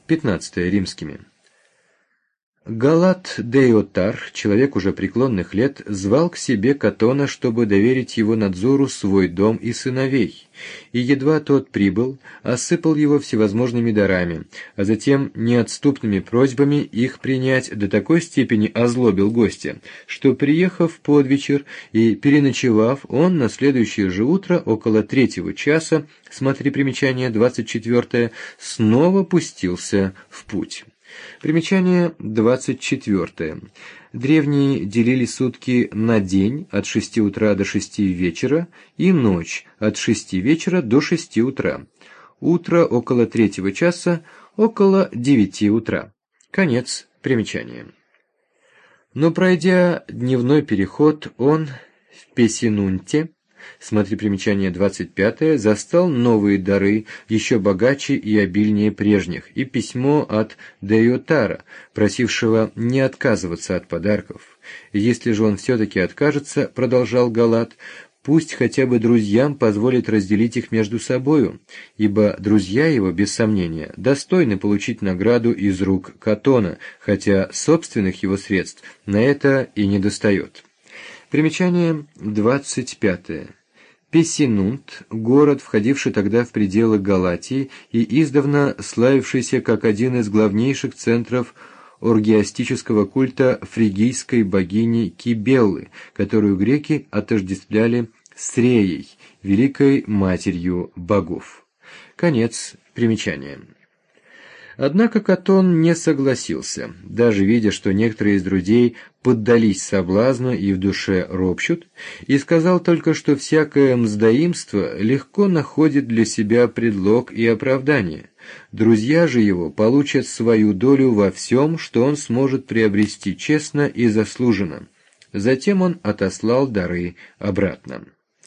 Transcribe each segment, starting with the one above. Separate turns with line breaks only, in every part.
15 римскими. Галат Деиотар, человек уже преклонных лет, звал к себе Катона, чтобы доверить его надзору свой дом и сыновей, и едва тот прибыл, осыпал его всевозможными дарами, а затем неотступными просьбами их принять до такой степени озлобил гостя, что, приехав под вечер и переночевав, он на следующее же утро около 3 часа, смотри примечание 24, снова пустился в путь. Примечание 24. Древние делили сутки на день от 6 утра до 6 вечера и ночь от 6 вечера до 6 утра. Утро около 3 часа, около 9 утра. Конец примечания. Но пройдя дневной переход, он в Песинунте, смотри примечание 25, застал новые дары, еще богаче и обильнее прежних, и письмо от Деиотара, просившего не отказываться от подарков. Если же он все-таки откажется, продолжал Галат, пусть хотя бы друзьям позволит разделить их между собою, ибо друзья его, без сомнения, достойны получить награду из рук Катона, хотя собственных его средств на это и не достает. Примечание 25. Песинунт, город, входивший тогда в пределы Галатии и издавна славившийся как один из главнейших центров оргиастического культа фригийской богини Кибеллы, которую греки отождествляли с Реей, великой матерью богов. Конец примечания. Однако Катон не согласился, даже видя, что некоторые из друзей поддались соблазну и в душе ропщут, и сказал только, что всякое мздоимство легко находит для себя предлог и оправдание. Друзья же его получат свою долю во всем, что он сможет приобрести честно и заслуженно. Затем он отослал дары обратно.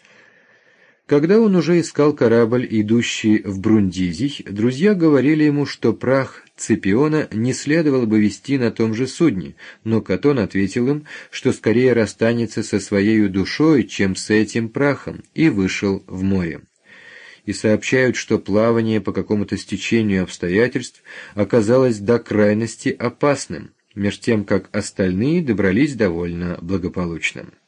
Когда он уже искал корабль, идущий в Брундизий, друзья говорили ему, что прах Ципиона не следовало бы везти на том же судне, но Катон ответил им, что скорее расстанется со своей душой, чем с этим прахом, и вышел в море. И сообщают, что плавание по какому-то стечению обстоятельств оказалось до крайности опасным, меж тем как остальные добрались довольно благополучно.